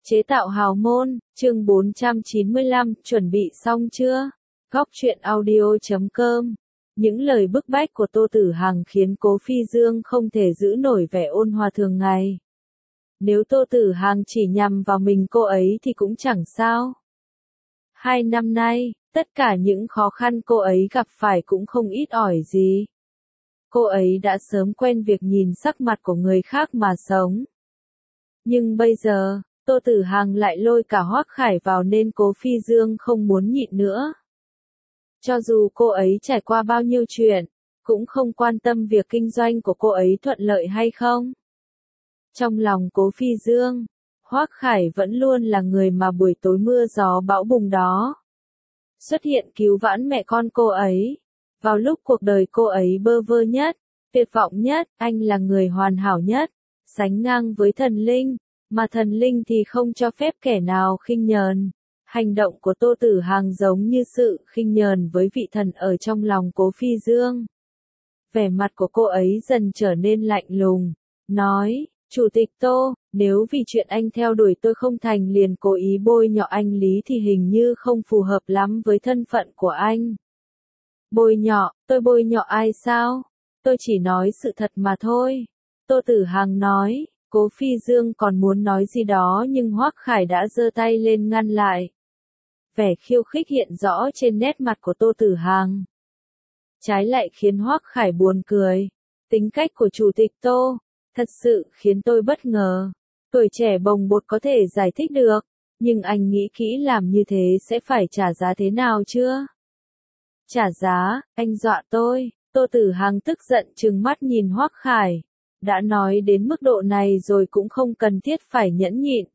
Chế tạo hào môn, chương 495, chuẩn bị xong chưa? Góc truyện audio.com. Những lời bức bách của Tô Tử Hằng khiến Cố Phi Dương không thể giữ nổi vẻ ôn hòa thường ngày. Nếu Tô Tử Hằng chỉ nhằm vào mình cô ấy thì cũng chẳng sao. 2 năm nay, tất cả những khó khăn cô ấy gặp phải cũng không ít ỏi gì. Cô ấy đã sớm quen việc nhìn sắc mặt của người khác mà sống. Nhưng bây giờ, Tô Tử Hằng lại lôi cả Hoắc Khải vào nên Cố Phi Dương không muốn nhịn nữa. Cho dù cô ấy trải qua bao nhiêu chuyện, cũng không quan tâm việc kinh doanh của cô ấy thuận lợi hay không. Trong lòng Cố Phi Dương, Hoắc Khải vẫn luôn là người mà buổi tối mưa gió bão bùng đó xuất hiện cứu vãn mẹ con cô ấy. Vào lúc cuộc đời cô ấy bơ vơ nhất, tuyệt vọng nhất, anh là người hoàn hảo nhất, sánh ngang với thần linh, mà thần linh thì không cho phép kẻ nào khinh nhờn. Hành động của Tô Tử Hằng giống như sự khinh nhờn với vị thần ở trong lòng Cố Phi Dương. Vẻ mặt của cô ấy dần trở nên lạnh lùng, nói, Chủ tịch Tô, nếu vì chuyện anh theo đuổi tôi không thành liền cố ý bôi nhọ anh Lý thì hình như không phù hợp lắm với thân phận của anh. Bôi nhọ, tôi bôi nhọ ai sao? Tôi chỉ nói sự thật mà thôi. Tô Tử Hằng nói. Cố Phi Dương còn muốn nói gì đó nhưng Hoắc Khải đã giơ tay lên ngăn lại. Vẻ khiêu khích hiện rõ trên nét mặt của Tô Tử Hằng. Trái lại khiến Hoắc Khải buồn cười. Tính cách của Chủ tịch Tô, thật sự khiến tôi bất ngờ. Tuổi trẻ bồng bột có thể giải thích được, nhưng anh nghĩ kỹ làm như thế sẽ phải trả giá thế nào chưa? Trả giá, anh dọa tôi. Tô Tử Hằng tức giận trừng mắt nhìn Hoắc Khải. Đã nói đến mức độ này rồi cũng không cần thiết phải nhẫn nhịn.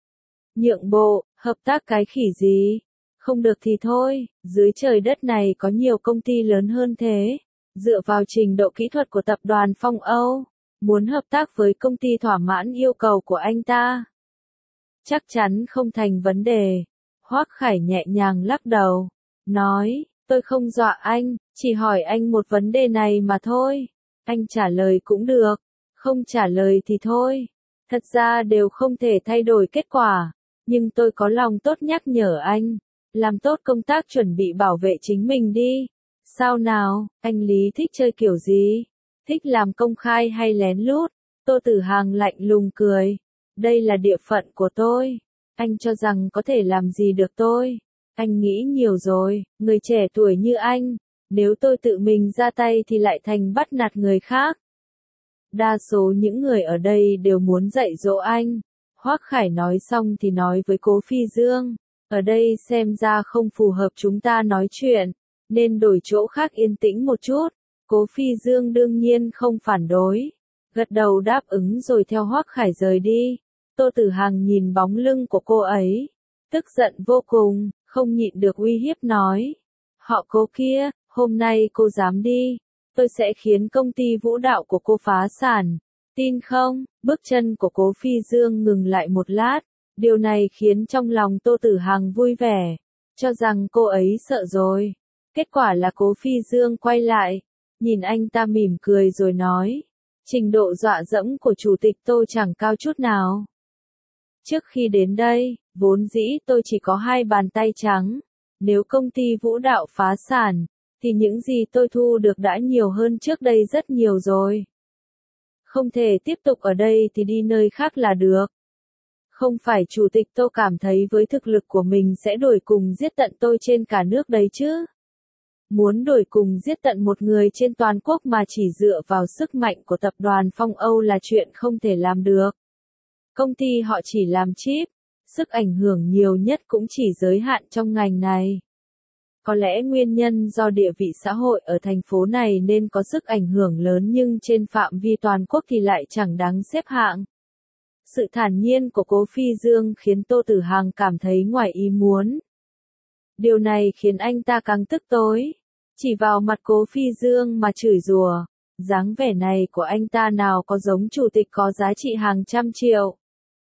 Nhượng bộ, hợp tác cái khỉ gì? Không được thì thôi, dưới trời đất này có nhiều công ty lớn hơn thế. Dựa vào trình độ kỹ thuật của tập đoàn Phong Âu, muốn hợp tác với công ty thỏa mãn yêu cầu của anh ta, chắc chắn không thành vấn đề. Hoắc Khải nhẹ nhàng lắc đầu, nói, tôi không dọa anh, chỉ hỏi anh một vấn đề này mà thôi. Anh trả lời cũng được. Không trả lời thì thôi. Thật ra đều không thể thay đổi kết quả. Nhưng tôi có lòng tốt nhắc nhở anh. Làm tốt công tác chuẩn bị bảo vệ chính mình đi. Sao nào, anh Lý thích chơi kiểu gì? Thích làm công khai hay lén lút? Tô Tử Hằng lạnh lùng cười. Đây là địa phận của tôi. Anh cho rằng có thể làm gì được tôi? Anh nghĩ nhiều rồi, người trẻ tuổi như anh. Nếu tôi tự mình ra tay thì lại thành bắt nạt người khác. Đa số những người ở đây đều muốn dạy dỗ anh. Hoắc Khải nói xong thì nói với Cố Phi Dương. Ở đây xem ra không phù hợp chúng ta nói chuyện, nên đổi chỗ khác yên tĩnh một chút. Cố Phi Dương đương nhiên không phản đối. Gật đầu đáp ứng rồi theo Hoắc Khải rời đi. Tô Tử Hằng nhìn bóng lưng của cô ấy. Tức giận vô cùng, không nhịn được uy hiếp nói. Họ Cố kia, hôm nay cô dám đi. Tôi sẽ khiến công ty vũ đạo của cô phá sản. Tin không? Bước chân của Cố Phi Dương ngừng lại một lát. Điều này khiến trong lòng Tô Tử Hằng vui vẻ. Cho rằng cô ấy sợ rồi. Kết quả là Cố Phi Dương quay lại. Nhìn anh ta mỉm cười rồi nói. Trình độ dọa dẫm của Chủ tịch Tô chẳng cao chút nào. Trước khi đến đây, vốn dĩ tôi chỉ có 2 bàn tay trắng. Nếu công ty vũ đạo phá sản, thì những gì tôi thu được đã nhiều hơn trước đây rất nhiều rồi. Không thể tiếp tục ở đây thì đi nơi khác là được. Không phải Chủ tịch Tô cảm thấy với thực lực của mình sẽ đuổi cùng giết tận tôi trên cả nước đấy chứ. Muốn đuổi cùng giết tận một người trên toàn quốc mà chỉ dựa vào sức mạnh của tập đoàn Phong Âu là chuyện không thể làm được. Công ty họ chỉ làm chip, sức ảnh hưởng nhiều nhất cũng chỉ giới hạn trong ngành này. Có lẽ nguyên nhân do địa vị xã hội ở thành phố này nên có sức ảnh hưởng lớn nhưng trên phạm vi toàn quốc thì lại chẳng đáng xếp hạng. Sự thản nhiên của Cố Phi Dương khiến Tô Tử Hằng cảm thấy ngoài ý muốn. Điều này khiến anh ta càng tức tối. Chỉ vào mặt Cố Phi Dương mà chửi rủa. Dáng vẻ này của anh ta nào có giống chủ tịch có giá trị hàng trăm triệu.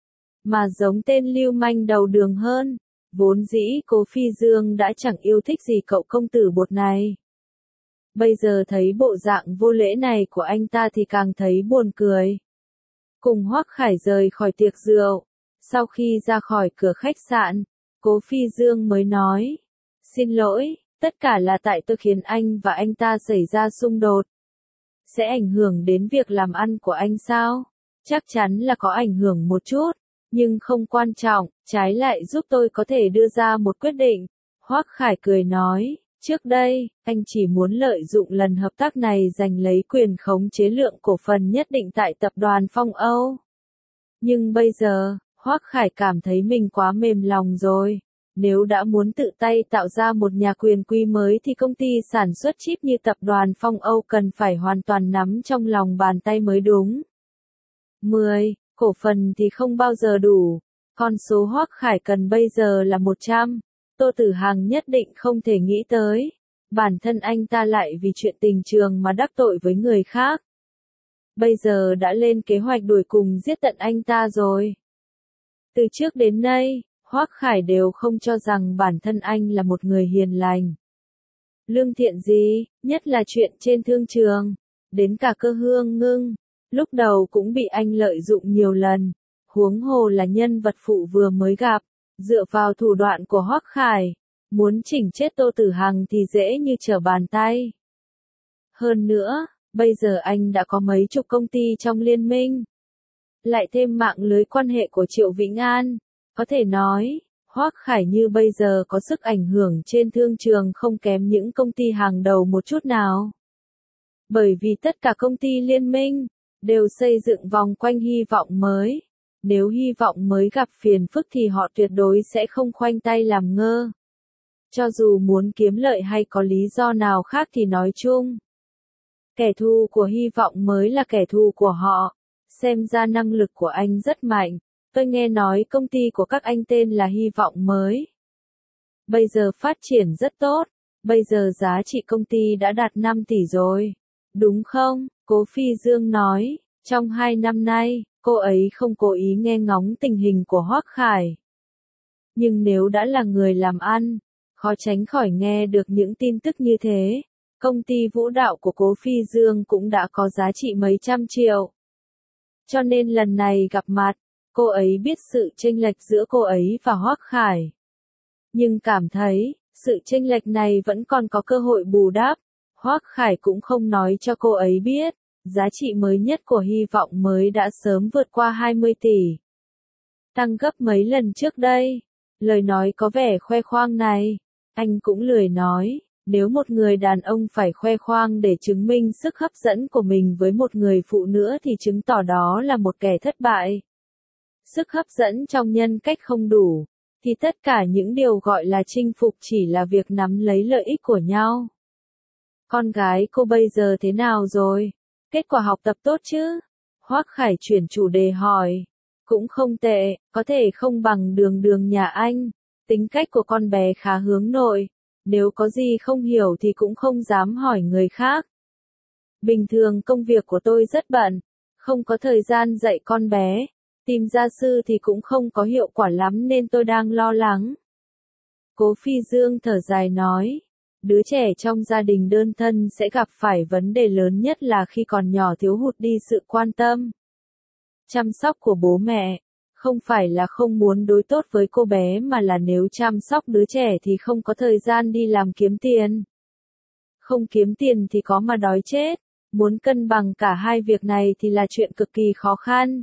Mà giống tên lưu manh đầu đường hơn. Vốn dĩ Cố Phi Dương đã chẳng yêu thích gì cậu công tử bột này. Bây giờ thấy bộ dạng vô lễ này của anh ta thì càng thấy buồn cười. Cùng Hoắc Khải rời khỏi tiệc rượu. Sau khi ra khỏi cửa khách sạn, Cố Phi Dương mới nói, xin lỗi, tất cả là tại tôi khiến anh và anh ta xảy ra xung đột. Sẽ ảnh hưởng đến việc làm ăn của anh sao? Chắc chắn là có ảnh hưởng một chút, nhưng không quan trọng, trái lại giúp tôi có thể đưa ra một quyết định. Hoắc Khải cười nói, trước đây, anh chỉ muốn lợi dụng lần hợp tác này giành lấy quyền khống chế lượng cổ phần nhất định tại tập đoàn Phong Âu. Nhưng bây giờ, Hoắc Khải cảm thấy mình quá mềm lòng rồi. Nếu đã muốn tự tay tạo ra một nhà quyền quy mới thì công ty sản xuất chip như tập đoàn Phong Âu cần phải hoàn toàn nắm trong lòng bàn tay mới đúng. 10. Cổ phần thì không bao giờ đủ. Con số Hoắc Khải cần bây giờ là 100. Tô Tử Hằng nhất định không thể nghĩ tới. Bản thân anh ta lại vì chuyện tình trường mà đắc tội với người khác. Bây giờ đã lên kế hoạch đuổi cùng giết tận anh ta rồi. Từ trước đến nay, Hoắc Khải đều không cho rằng bản thân anh là một người hiền lành, lương thiện gì, nhất là chuyện trên thương trường. Đến cả Cơ Hương Ngưng, lúc đầu cũng bị anh lợi dụng nhiều lần, huống hồ là nhân vật phụ vừa mới gặp. Dựa vào thủ đoạn của Hoắc Khải, muốn chỉnh chết Tô Tử Hằng thì dễ như trở bàn tay. Hơn nữa, bây giờ anh đã có mấy chục công ty trong liên minh. Lại thêm mạng lưới quan hệ của Triệu Vĩnh An. Có thể nói, Hoắc Khải như bây giờ có sức ảnh hưởng trên thương trường không kém những công ty hàng đầu một chút nào. Bởi vì tất cả công ty liên minh, đều xây dựng vòng quanh hy vọng mới. Nếu hy vọng mới gặp phiền phức thì họ tuyệt đối sẽ không khoanh tay làm ngơ. Cho dù muốn kiếm lợi hay có lý do nào khác thì nói chung. Kẻ thù của hy vọng mới là kẻ thù của họ. Xem ra năng lực của anh rất mạnh. Tôi nghe nói công ty của các anh tên là Hy vọng mới. Bây giờ phát triển rất tốt. Bây giờ giá trị công ty đã đạt 5 tỷ rồi. Đúng không? Cố Phi Dương nói. Trong 2 năm nay, cô ấy không cố ý nghe ngóng tình hình của Hoắc Khải. Nhưng nếu đã là người làm ăn, khó tránh khỏi nghe được những tin tức như thế. Công ty vũ đạo của Cố Phi Dương cũng đã có giá trị mấy trăm triệu. Cho nên lần này gặp mặt, cô ấy biết sự chênh lệch giữa cô ấy và Hoắc Khải. Nhưng cảm thấy, sự chênh lệch này vẫn còn có cơ hội bù đắp. Hoắc Khải cũng không nói cho cô ấy biết, giá trị mới nhất của hy vọng mới đã sớm vượt qua 20 tỷ. Tăng gấp mấy lần trước đây. Lời nói có vẻ khoe khoang này, anh cũng lười nói. Nếu một người đàn ông phải khoe khoang để chứng minh sức hấp dẫn của mình với một người phụ nữ thì chứng tỏ đó là một kẻ thất bại. Sức hấp dẫn trong nhân cách không đủ, thì tất cả những điều gọi là chinh phục chỉ là việc nắm lấy lợi ích của nhau. Con gái cô bây giờ thế nào rồi? Kết quả học tập tốt chứ? Hoắc Khải chuyển chủ đề hỏi. Cũng không tệ, có thể không bằng Đường Đường nhà anh. Tính cách của con bé khá hướng nội. Nếu có gì không hiểu thì cũng không dám hỏi người khác. Bình thường công việc của tôi rất bận, không có thời gian dạy con bé. Tìm gia sư thì cũng không có hiệu quả lắm nên tôi đang lo lắng. Cố Phi Dương thở dài nói. Đứa trẻ trong gia đình đơn thân sẽ gặp phải vấn đề lớn nhất là khi còn nhỏ thiếu hụt đi sự quan tâm, chăm sóc của bố mẹ. Không phải là không muốn đối tốt với cô bé mà là nếu chăm sóc đứa trẻ thì không có thời gian đi làm kiếm tiền. Không kiếm tiền thì có mà đói chết. Muốn cân bằng cả hai việc này thì là chuyện cực kỳ khó khăn.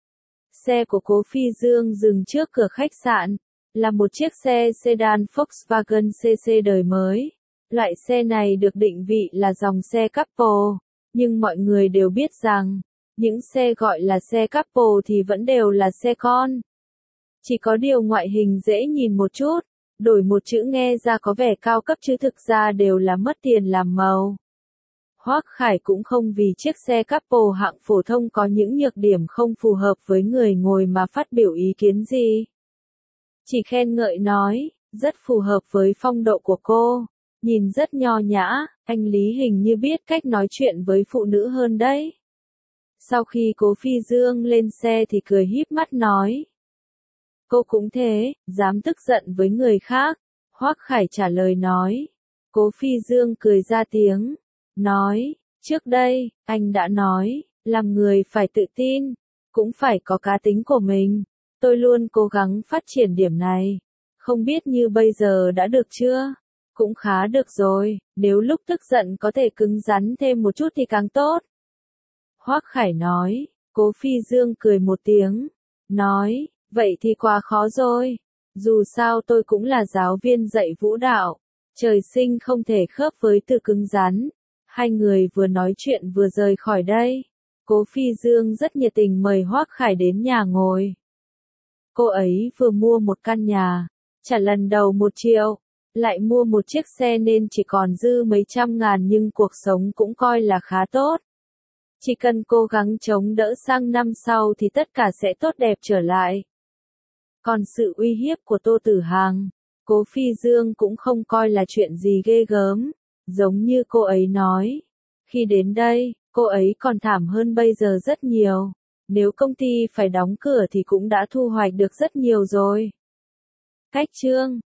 Xe của Cố Phi Dương dừng trước cửa khách sạn. Là một chiếc xe sedan Volkswagen CC đời mới. Loại xe này được định vị là dòng xe couple. Nhưng mọi người đều biết rằng, những xe gọi là xe couple thì vẫn đều là xe con. Chỉ có điều ngoại hình dễ nhìn một chút, đổi một chữ nghe ra có vẻ cao cấp chứ thực ra đều là mất tiền làm màu. Hoắc Khải cũng không vì chiếc xe couple hạng phổ thông có những nhược điểm không phù hợp với người ngồi mà phát biểu ý kiến gì. Chỉ khen ngợi nói, rất phù hợp với phong độ của cô, nhìn rất nho nhã, anh Lý hình như biết cách nói chuyện với phụ nữ hơn đấy. Sau khi Cố Phi Dương lên xe thì cười híp mắt nói. Cô cũng thế, dám tức giận với người khác. Hoắc Khải trả lời nói. Cố Phi Dương cười ra tiếng. Nói, trước đây, anh đã nói, làm người phải tự tin, cũng phải có cá tính của mình. Tôi luôn cố gắng phát triển điểm này. Không biết như bây giờ đã được chưa? Cũng khá được rồi, nếu lúc tức giận có thể cứng rắn thêm một chút thì càng tốt. Hoắc Khải nói, Cố Phi Dương cười một tiếng, nói, vậy thì quá khó rồi. Dù sao tôi cũng là giáo viên dạy vũ đạo, trời sinh không thể khớp với từ cứng rắn. Hai người vừa nói chuyện vừa rời khỏi đây. Cố Phi Dương rất nhiệt tình mời Hoắc Khải đến nhà ngồi. Cô ấy vừa mua một căn nhà, trả lần đầu 1 triệu, lại mua một chiếc xe nên chỉ còn dư mấy trăm ngàn nhưng cuộc sống cũng coi là khá tốt. Chỉ cần cố gắng chống đỡ sang năm sau thì tất cả sẽ tốt đẹp trở lại. Còn sự uy hiếp của Tô Tử Hằng, Cố Phi Dương cũng không coi là chuyện gì ghê gớm, giống như cô ấy nói. Khi đến đây, cô ấy còn thảm hơn bây giờ rất nhiều. Nếu công ty phải đóng cửa thì cũng đã thu hoạch được rất nhiều rồi. Cách chương